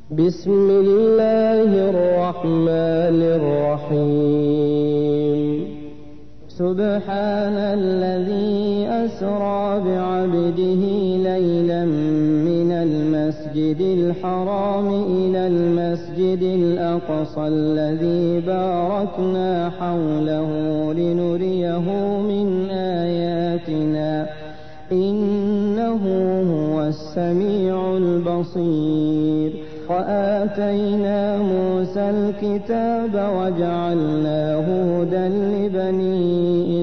بسم الله الرحمن الرحيم سبحان الذي أسرى بعبده ليلا من المسجد الحرام إلى المسجد الأقصى الذي باركنا حوله لنريه من آياتنا إنه هو السميع البصير وآتينا موسى الكتاب وجعلناه هدى لبني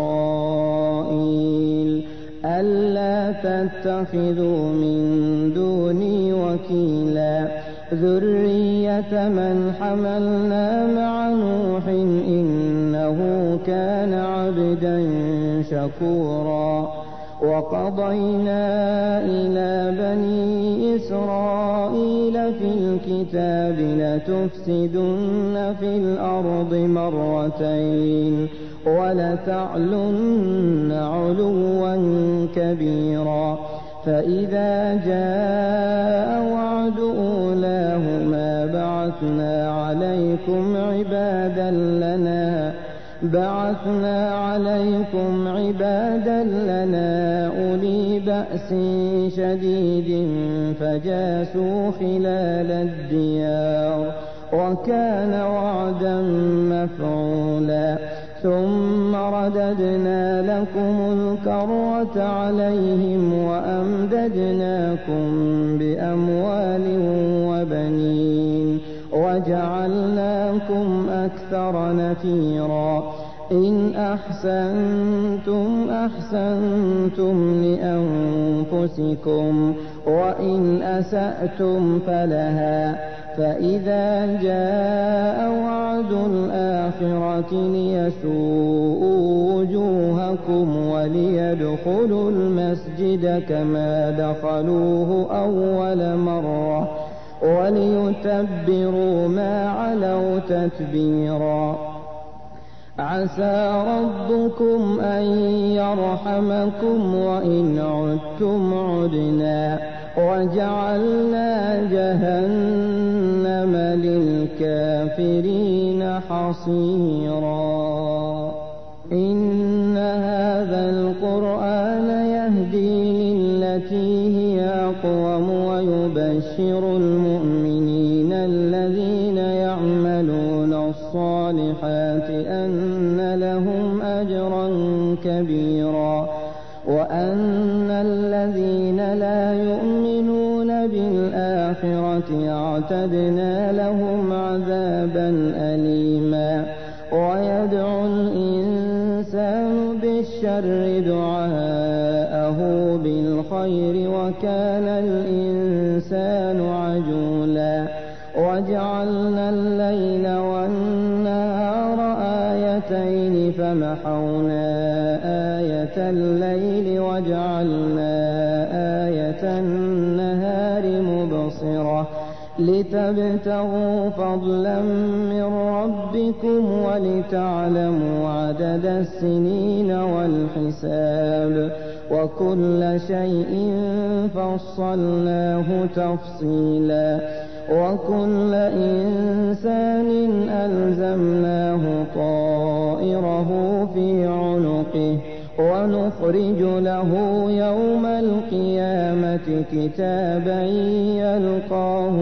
إسرائيل ألا تتخذوا من دوني وكيلا ذرية من حملنا مع نوح إنه كان عبدا شكورا وقضينا إلى بني إسرائيل في الكتاب لتفسدن في الأرض مرتين ولتعلن علوا كبيرا فإذا جاء وعد أولاهما بعثنا عليكم عبادا لنا أولي بأس شديد فجاسوا خلال الديار وكان وعدا مفعولا ثم رددنا لكم الكرة عليهم وأمددناكم بأموال وبنين وجعلناكم أكثر نفيرا إن أحسنتم أحسنتم لأنفسكم وإن أسأتم فلها فإذا جاء وعد الآخرة ليسوءوا وجوهكم وليدخلوا المسجد كما دخلوه أول مرة وليتبروا ما علوا تتبيرا عسى ربكم أن يرحمكم وإن عدتم عدنا وجعلنا جهنم للكافرين حصيرا إن هذا القرآن يهدي للتي هي أقوم ويبشر المؤمنين الذين يعملون الصالحات أن لهم أجرا كبيرا وأن الذين لا يؤمنون بالآخرة اعتدنا لهم عذابا أليما ويدعو الإنسان بالشر دعاءه بالخير وكان الإنسان عجولا وجعلنا الليل والنهار آيتين فمحونا آية الليل وجعلنا آية النهار مبصرة لتبتغوا فضلا من ربكم ولتعلموا عدد السنين والحساب وكل شيء فصلناه تفصيلا وكل إنسان ألزمناه طائره في عنقه ونخرج له يوم القيامة كتابا يلقاه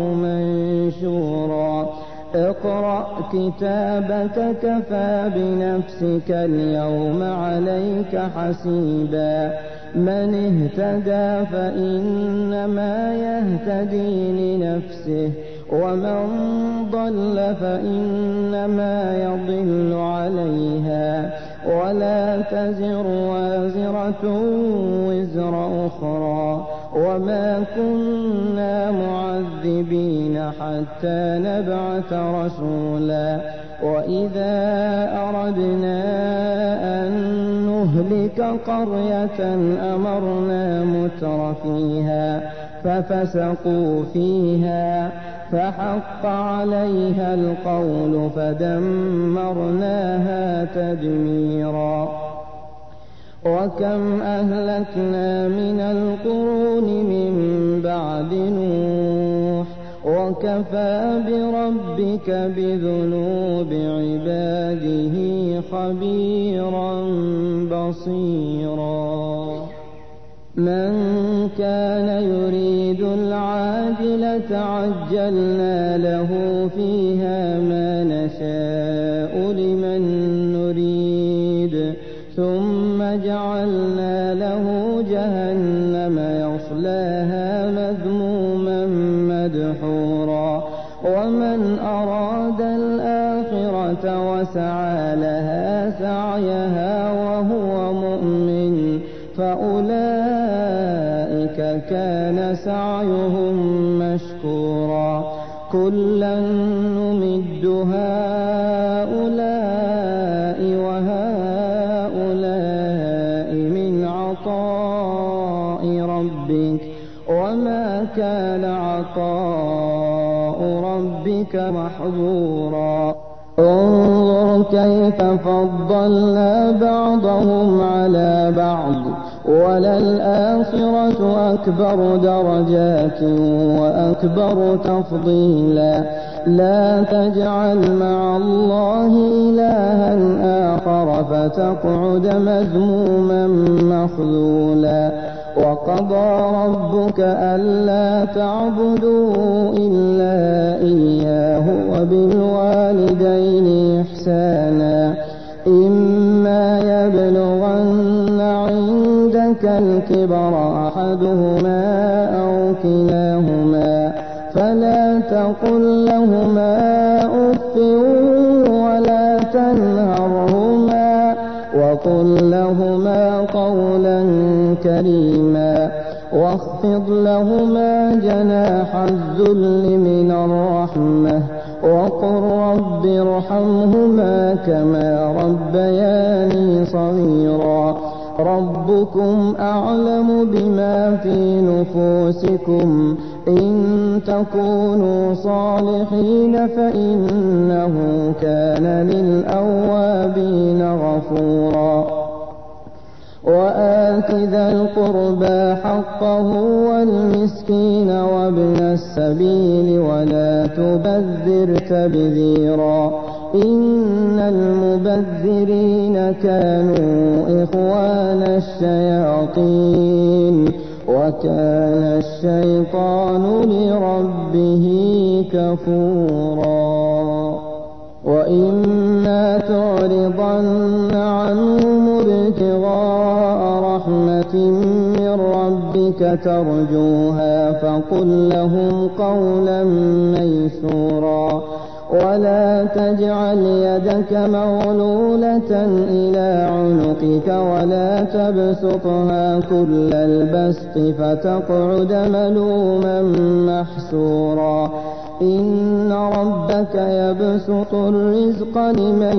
منشورا اقرأ كتابك كفى بنفسك اليوم عليك حسيبا من اهتدى فإنما يهتدي لنفسه ومن ضل فإنما يضل عليها ولا تزر وازرة وزر أخرى وما كنا معذبين حتى نبعث رسولا وإذا أردنا أن نهلك قرية أمرنا متر فيها ففسقوا فيها فحق عليها القول فدمرناها تدميرا وكم أهلكنا من القرون من بعد نوح وكفى بربك بذنوب عباده خبيرا بصيرا من كان يريد العاجلة عجلنا له فيها ما نشاء لمن نريد ثم جعلنا له جهنم يصلاها مذموما مدحورا ومن أراد الآخرة وسعى لها سعيها وهو مؤمن فأولئك كان سعيهم مشكورا كلا نمد هؤلاء وهؤلاء من عطاء ربك وما كان عطاء ربك محظورا انظر كيف فضلنا بعضهم على بعض وللآخرة أكبر درجات وأكبر تفضيلا لا تجعل مع الله إلها آخر فتقعد مذموما مخذولا وقضى ربك ألا تعبدوا إلا إياه وبالوالدين إحسانا إما يبلغن عندك الكبر أحدهما أو كلاهما فلا تقل لهما أف ولا تنهرهما وقل لهما قولا كريما واخفض لهما جناح الذل من الرحمة وقل رب ارحمهما كما ربياني صغيرا ربكم أعلم بما في نفوسكم إن تكونوا صالحين فإنه كان للأوابين غفورا وآت ذا القربى حقه والمسكين وابن السبيل ولا تبذر تبذيرا إن المبذرين كانوا إخوان الشياطين وكان الشيطان لربه كفورا وإما تعرضن عنهم ابتغاء رحمة من ربك ترجوها فقل لهم قولا ميسورا ولا تجعل يدك مغلولة إلى عنقك ولا تبسطها كل البسط فتقعد ملوما محسورا إن ربك يبسط الرزق لمن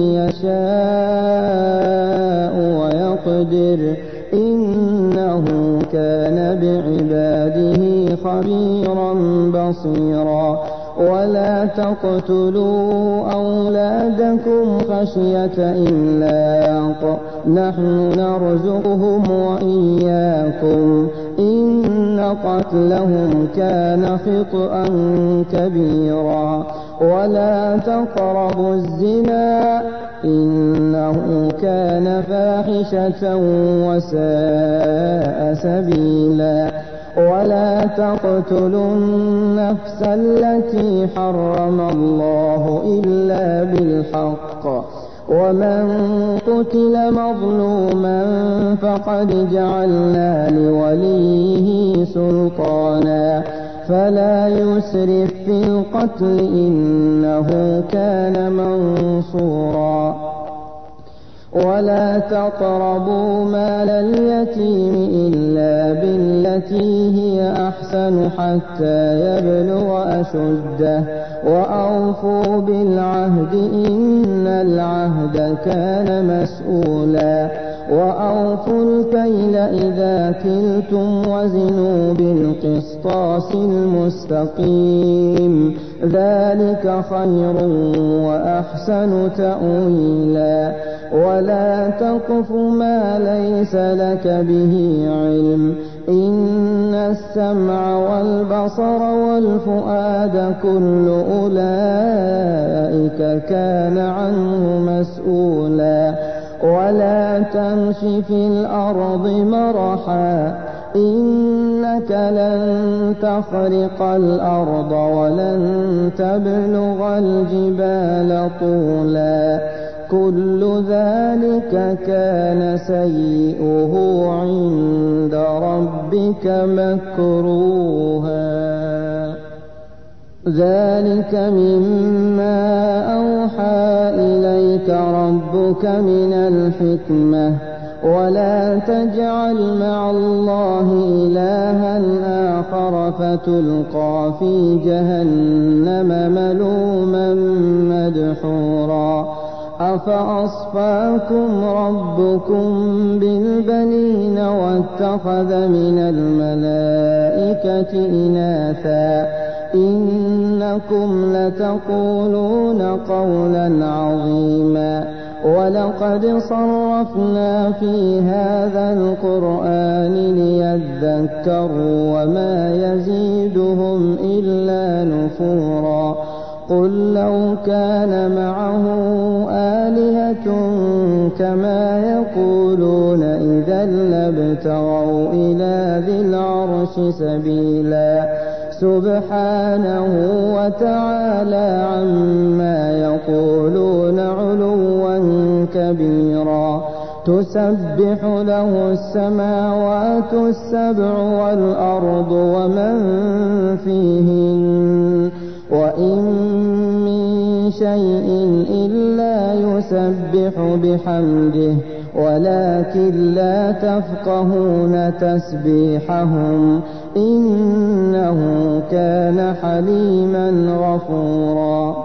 يشاء ويقدر إنه كان بعباده خبيرا بصيرا ولا تقتلوا أولادكم خشية إملاق نحن نرزقهم وإياكم إن قتلهم كان خطأ كبيرا ولا تقربوا الزنا إنه كان فاحشة وساء سبيلا ولا تقتلوا النفس التي حرم الله إلا بالحق ومن قتل مظلوما فقد جعلنا لوليه سلطانا فلا يسرف في القتل إنه كان منصورا ولا تقربوا مال اليتيم إلا بالتي هي أحسن حتى يبلغ أشده وأوفوا بالعهد إن العهد كان مسؤولا وأوفوا الكيل إذا كلتم وزنوا بالقسطاس المستقيم ذلك خير وأحسن تأويلا ولا تقف ما ليس لك به علم إن السمع والبصر والفؤاد كل أولئك كان عنه مسؤولا ولا تمش في الأرض مرحا إنك لن تخرق الأرض ولن تبلغ الجبال طولا كل ذلك كان سيئه عند ربك مكروها ذلك مما أوحى إليك ربك من الحكمة ولا تجعل مع الله إلها آخر فتلقى في جهنم ملوما مدحورا أفأصفاكم ربكم بالبنين واتخذ من الملائكة إناثا إنكم لتقولون قولا عظيما ولقد صرفنا في هذا القرآن ليذكروا وما يزيدهم إلا نفورا قل لو كان معه آلهة كما يقولون إذا لابتغوا إلى ذي العرش سبيلا سبحانه وتعالى عما يقولون علوا كبيرا تسبح له السماوات السبع والأرض ومن فيهن وإن من شيء إلا يسبح بحمده ولكن لا تفقهون تسبيحهم إنه كان حليما غفورا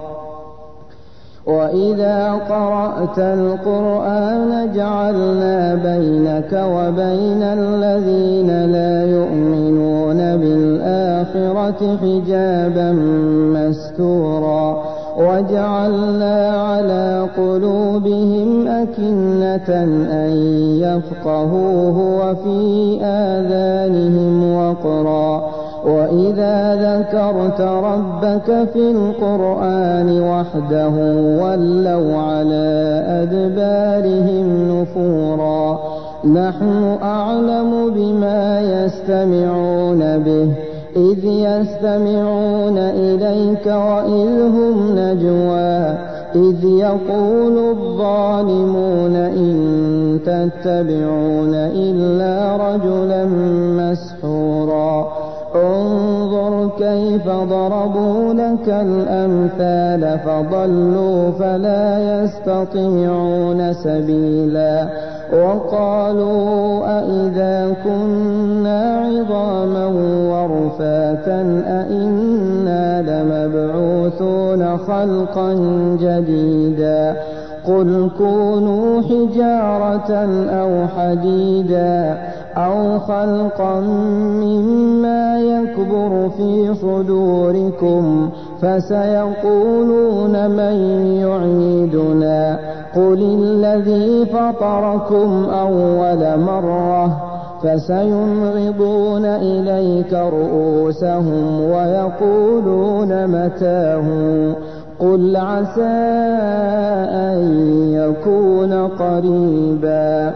وإذا قرأت القرآن جعلنا بينك وبين الذين لا يؤمنون بالآخرة حجابا مستورا وجعلنا على قلوبهم أكنة أن يفقهوه وفي آذانهم وقرا وإذا ذكرت ربك في القرآن وحده ولوا على أدبارهم نفورا نحن أعلم بما يستمعون به إذ يستمعون إليك وإذ هم نجوى إذ يقول الظالمون إن تتبعون إلا رجلا مسحورا انظر كيف ضربوا لك الأمثال فضلوا فلا يستطيعون سبيلا وقالوا أئذا كنا عظاما ورفاتا أئنا لمبعوثون خلقا جديدا قل كونوا حجارة أو حديدا أو خلقا مما يكبر في صدوركم فسيقولون من يعيدنا قل الذي فطركم أول مرة فسينغضون إليك رؤوسهم ويقولون متاه قل عسى أن يكون قريبا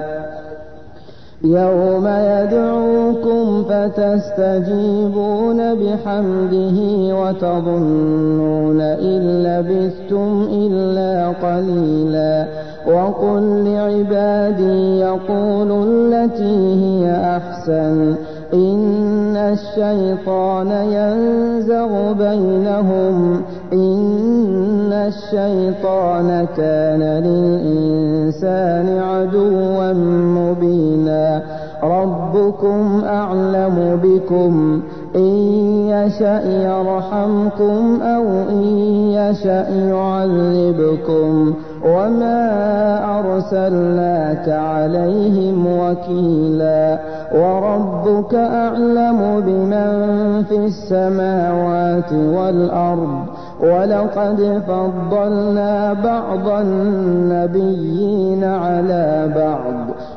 يوم يدعوكم فتستجيبون بحمده وتظنون إن لبثتم إلا قليلا وقل لعبادي يقولوا التي هي أحسن إن الشيطان ينزغ بينهم إن الشيطان كان للإنسان عدوا مبينا ربكم أعلم بكم إن يشأ يرحمكم أو إن يشأ يعذبكم وما أرسلناك عليهم وكيلا وربك أعلم بمن في السماوات والأرض ولقد فضلنا بعض النبيين على بعض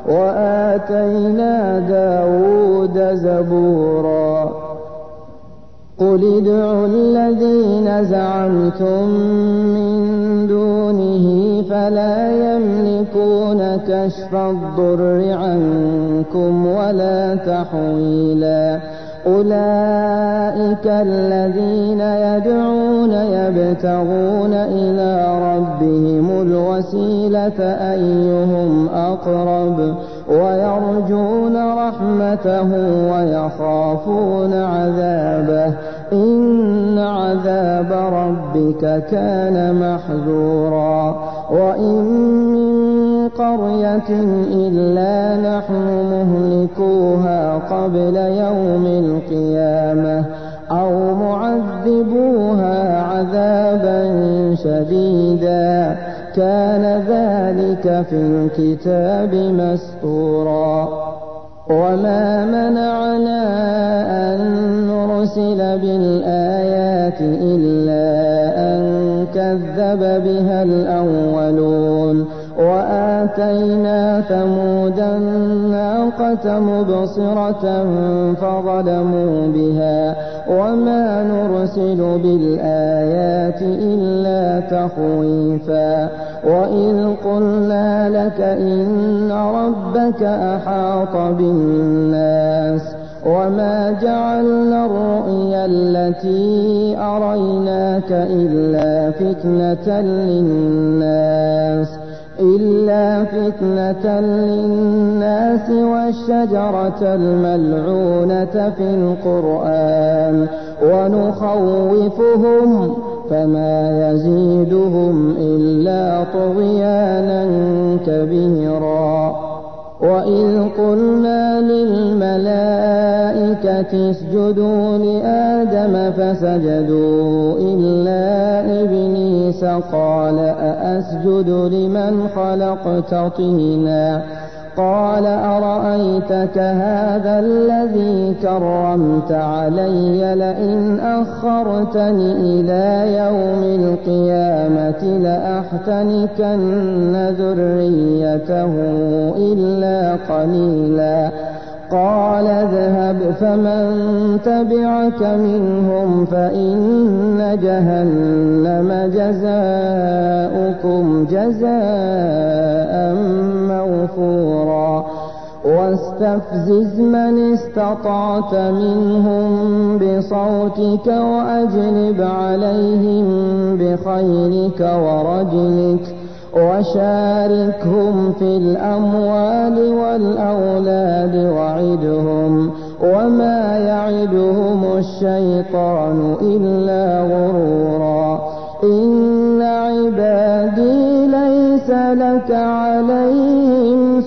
وآتينا داود زبورا قل ادعوا الذين زعمتم من دونه فلا يملكون كشف الضر عنكم ولا تحويلا أولئك الذين يدعون يبتغون إلى ربهم الوسيلة أيهم أقرب ويرجون رحمته ويخافون عذابه إن عذاب ربك كان محذورا وإن من قرية إلا نحن مهلكوها قبل يوم القيامة أو معذبوها عذابا شديدا كان ذلك في الكتاب مسطورا وما منعنا أن نرسل بالآيات إلا أن كذب بها الأولون وآتينا ثمود الناقة مبصرة فظلموا بها وما نرسل بالآيات إلا تخويفا وإذ قلنا لك إن ربك أحاط بالناس وما جعلنا الرؤيا التي أريناك إلا فتنة للناس والشجرة الملعونة في القرآن ونخوفهم فما يزيدهم إلا طغيانا كبيرا وإذ قلنا للملائكة اسجدوا لآدم فسجدوا إلا إبليس قال أأسجد لمن خلقت طينا قال أرأيتك هذا الذي كرمت علي لئن أخرتني إلى يوم القيامة لأحتنكن ذريته إلا قليلا قال اذهب فمن تبعك منهم فإن جهنم جزاؤكم جزاء موفورا واستفزز من استطعت منهم بصوتك وأجلب عليهم بخيلك ورجلك وشاركهم في الأموال والأولاد وعدهم وما يعدهم الشيطان إلا غرورا إن عبادي ليس لك عليهم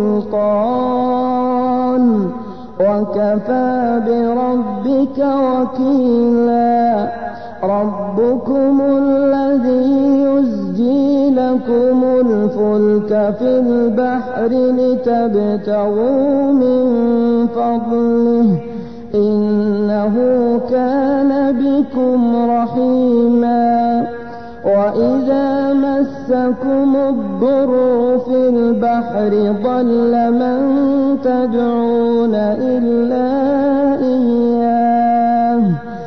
سلطان وكفى بربك وكيلا ربكم الذي يزجي لكم الفلك في البحر لتبتغوا من فضله إنه كان بكم رحيما وإذا مسكم الضر في البحر ضل من تدعون إلا إياه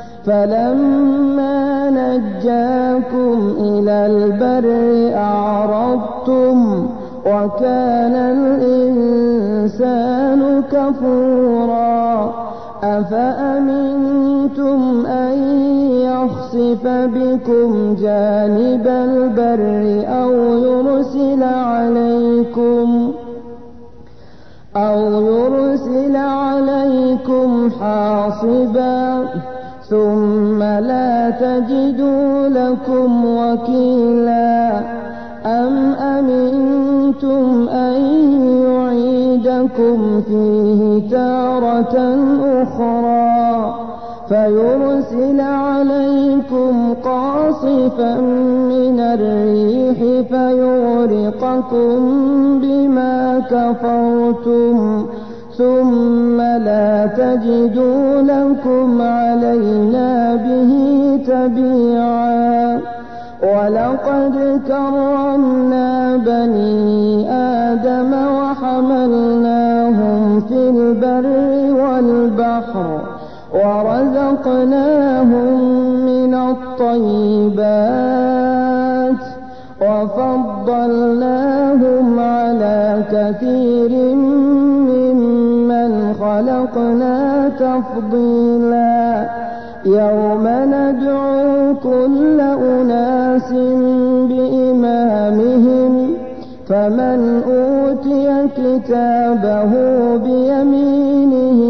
فلما نجاكم إلى البر أعرضتم وكان الإنسان كفورا أفأمنتم أن يخسف بكم جانب البر أو يرسل عليكم حاصبا ثم لا تجدوا لكم وكيلا أم أمنتم أن يعيدكم فيه تارة أخرى فيرسل عليكم قاصفا من الريح فيغرقكم بما كفرتم ثم لا تجدوا لكم علينا به تبيعا ولقد كرمنا بني آدم وحملناهم في البر والبحر ورزقناهم من الطيبات وفضلناهم على كثير ممن خلقنا تفضيلا يوم ندعو كل أناس بإمامهم فمن أوتي كتابه بيمينه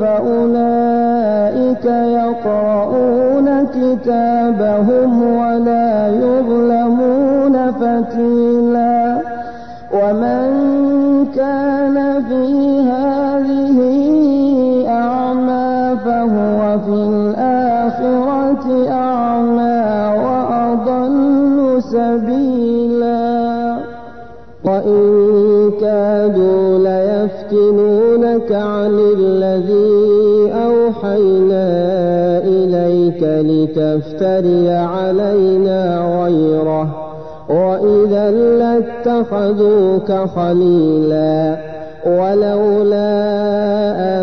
فأولئك يقرؤون كتابهم ولا يظلمون فتيلا ومن كان في هذه أعمى فهو في الآخرة أعمى وأضل سبيلا وإن كادوا ليفتنونك عن الذي أوحينا إليك لتفتري علينا غيره وإذا لاتخذوك خليلا ولولا أن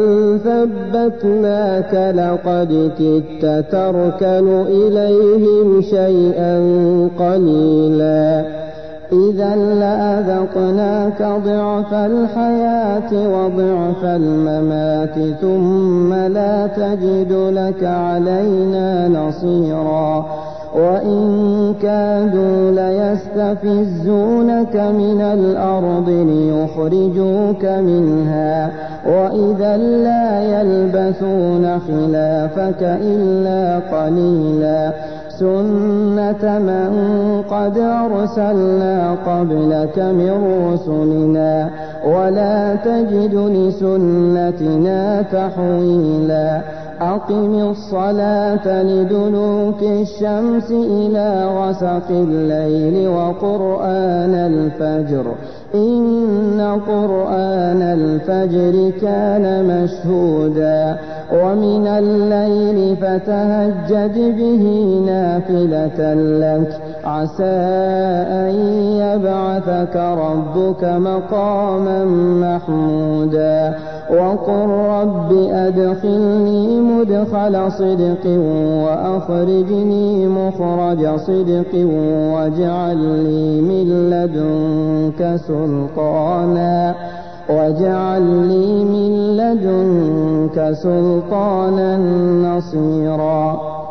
ثبتناك لقد كدت تركن إليهم شيئا قليلا إذا لأذقناك ضعف الحياة وضعف الممات ثم لا تجد لك علينا نصيرا وإن كادوا ليستفزونك من الأرض ليخرجوك منها وإذا لا يلبثون خلافك إلا قليلا سنة من قد أرسلنا قبلك من رسلنا ولا تجد لسنتنا تحويلا أقم الصلاة لدلوك الشمس إلى غسق الليل وقرآن الفجر إن قرآن الفجر كان مشهودا ومن الليل فتهجد به نافلة لك عسى أن يبعثك ربك مقاما محمودا وقل رب أدخلني مدخل صدق وأخرجني مخرج صدق واجعل لي من لدنك سلطانا نصيرا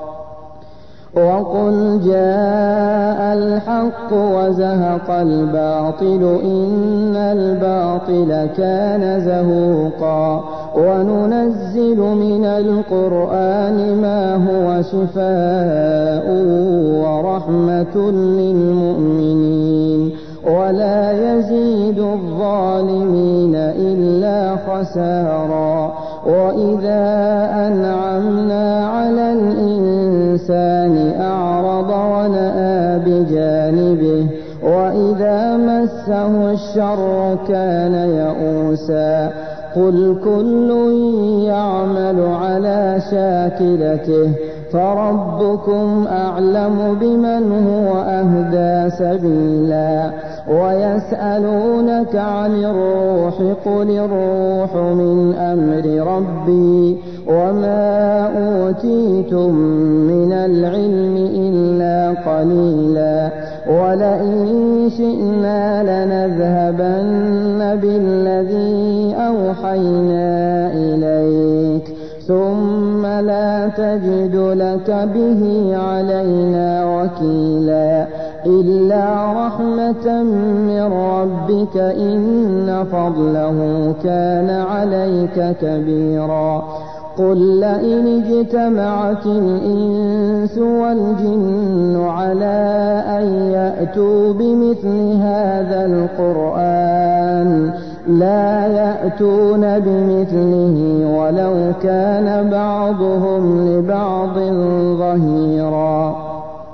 وقل جاء الحق وزهق الباطل إن الباطل كان زهوقا وننزل من القرآن ما هو شفاء ورحمة للمؤمنين ولا يزيد الظالمين إلا خسارا وإذا أنعمنا على الإنسان أعرض ونأى بجانبه وإذا مسه الشر كان يئوسا قل كل يعمل على شاكلته فربكم أعلم بمن هو أهدى سبيلا ويسألونك عن الروح قل الروح من أمر ربي وما أوتيتم من العلم إلا قليلا ولئن شئنا لنذهبن بالذي أوحينا إليك ثم لا تجد لك به علينا وكيلا إلا رحمة من ربك إن فضله كان عليك كبيرا قل لئن اجتمعت الإنس والجن على أن يأتوا بمثل هذا القرآن لا يأتون بمثله ولو كان بعضهم لبعض ظهيرا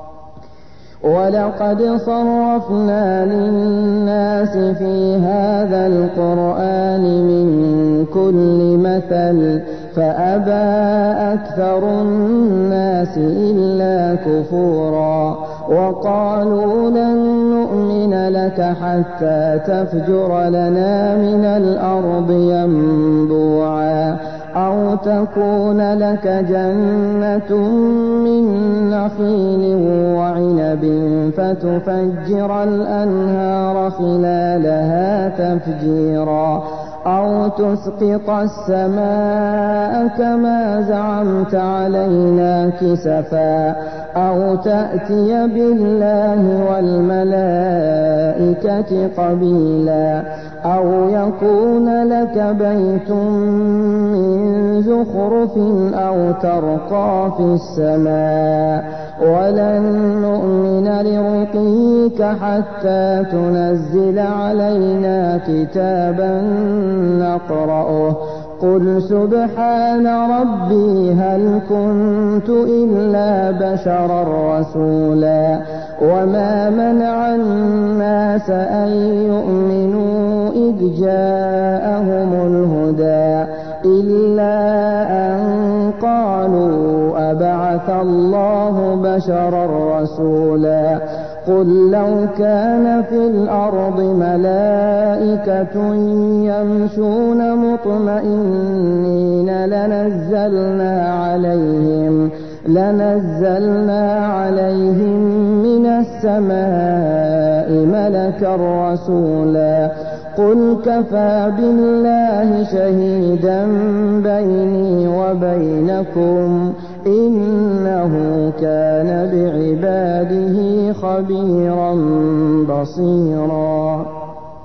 ولقد صرفنا للناس في هذا القرآن من كل مثل فأبى أكثر الناس إلا كفورا وقالوا لن نؤمن لك حتى تفجر لنا من الأرض ينبوعا أو تكون لك جنة من نخيل وعنب فتفجر الأنهار خلالها تفجيرا أو تسقط السماء كما زعمت علينا كسفا أو تأتي بالله والملائكة قبيلا أو يكون لك بيت من زخرف أو ترقى في السماء ولن نؤمن لرقيك حتى تنزل علينا كتابا نقرأه قل سبحان ربي هل كنت إلا بشرا رسولا وما منع الناس أن يؤمنوا إذ جاءهم الهدى إلا أن قالوا أبعث الله بشرا رسولا قل لو كان في الأرض ملائكة يمشون مطمئنين لنزلنا عليهم من السماء ملكا رسولا قل كفى بالله شهيدا بيني وبينكم إنه كان بعباده خبيرا بصيرا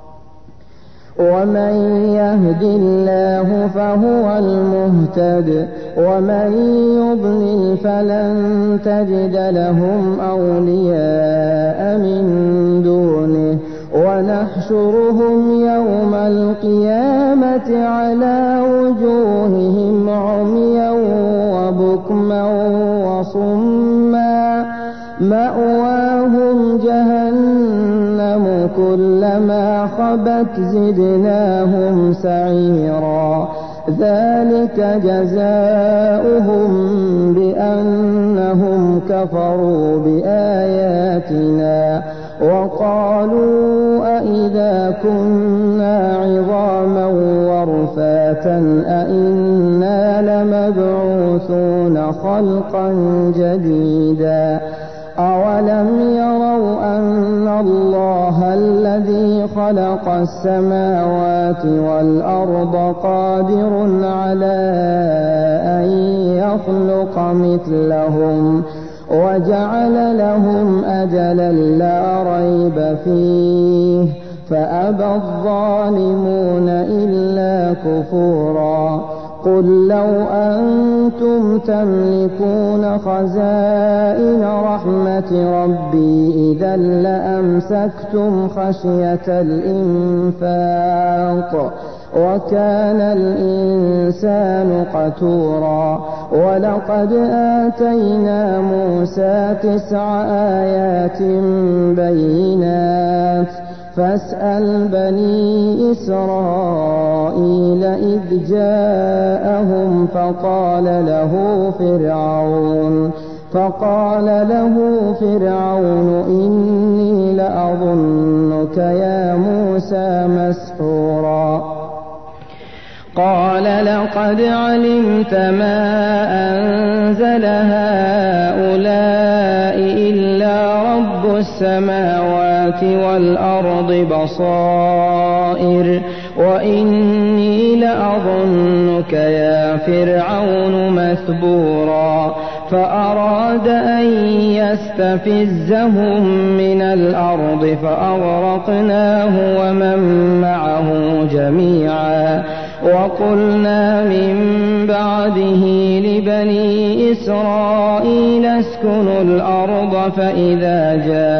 ومن يهد الله فهو المهتد ومن يضلل فلن تجد لهم أولياء من دونه ونحشرهم يوم القيامة على وجوههم عميا وبكما وصما مأواهم جهنم كلما خبت زدناهم سعيرا ذلك جزاؤهم بأنهم كفروا بآياتنا وقالوا أئذا كنا عظاما ورفاتا أئنا لمبعوثون خلقا جديدا أولم يروا أن الله الذي خلق السماوات والأرض قادر على أن يخلق مثلهم وجعل لهم أجلا لا ريب فيه فأبى الظالمون إلا كفورا قل لو أنتم تملكون خزائن رحمة ربي إذا لأمسكتم خشية الإنفاق وكان الإنسان قتورا ولقد آتينا موسى 9 آيات بينات فاسأل بني إسرائيل إذ جاءهم فقال له فرعون إني لأظنك يا موسى مسحورا قال لقد علمت ما أنزل هؤلاء إلا رب السماوات والأرض بصائر وإني لأظنك يا فرعون مثبورا فأراد أن يستفزهم من الأرض فأغرقناه ومن معه جميعا وقلنا من بعده لبني إسرائيل اسكنوا الأرض فإذا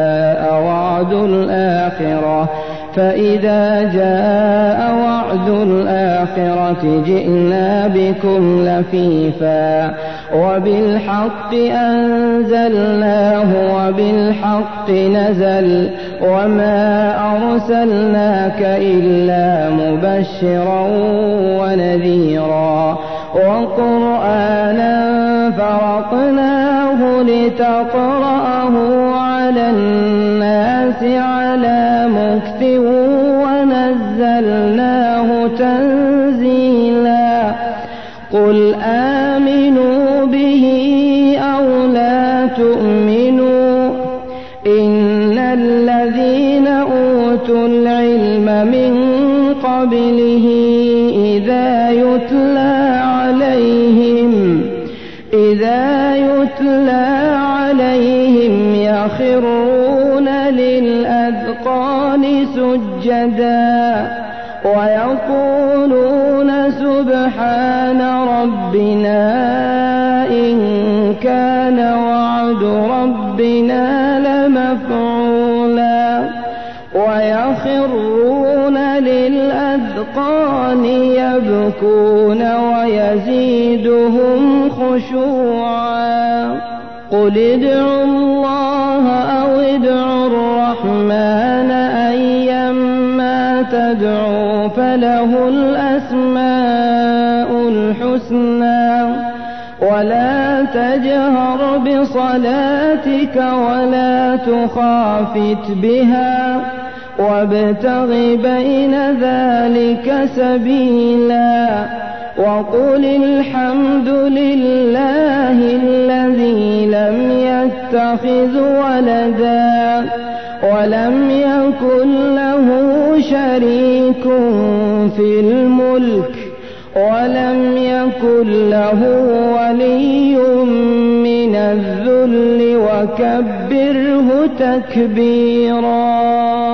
جاء وعد الآخرة جئنا بكم لفيفا وبالحق أنزلناه وبالحق نزل وما أرسلناك إلا مبشرا ونذيرا وقرآنا فرقناه لتقرأه على الناس على مكث ونزلناه تنزيلا قل آمنوا به أو لا تؤمنوا إن الذين أوتوا العلم من قبله إذا يتلى عليهم يخرون للأذقان سجدا ويقولون سبحان ربنا إن كان وعد ربنا لمفعولا ويخرون للأذقان يبكون ويزيدهم خشوعا قل ادعوا الله أو ادعوا الرحمن أيما تدعوا فله الأسماء الحسنى ولا تجهر بصلاتك ولا تخافت بها وابتغ بين ذلك سبيلا وقل الحمد لله الذي لم يتخذ ولدا ولم يكن له شريك في الملك ولم يكن له ولي من الذل وكبره تكبيرا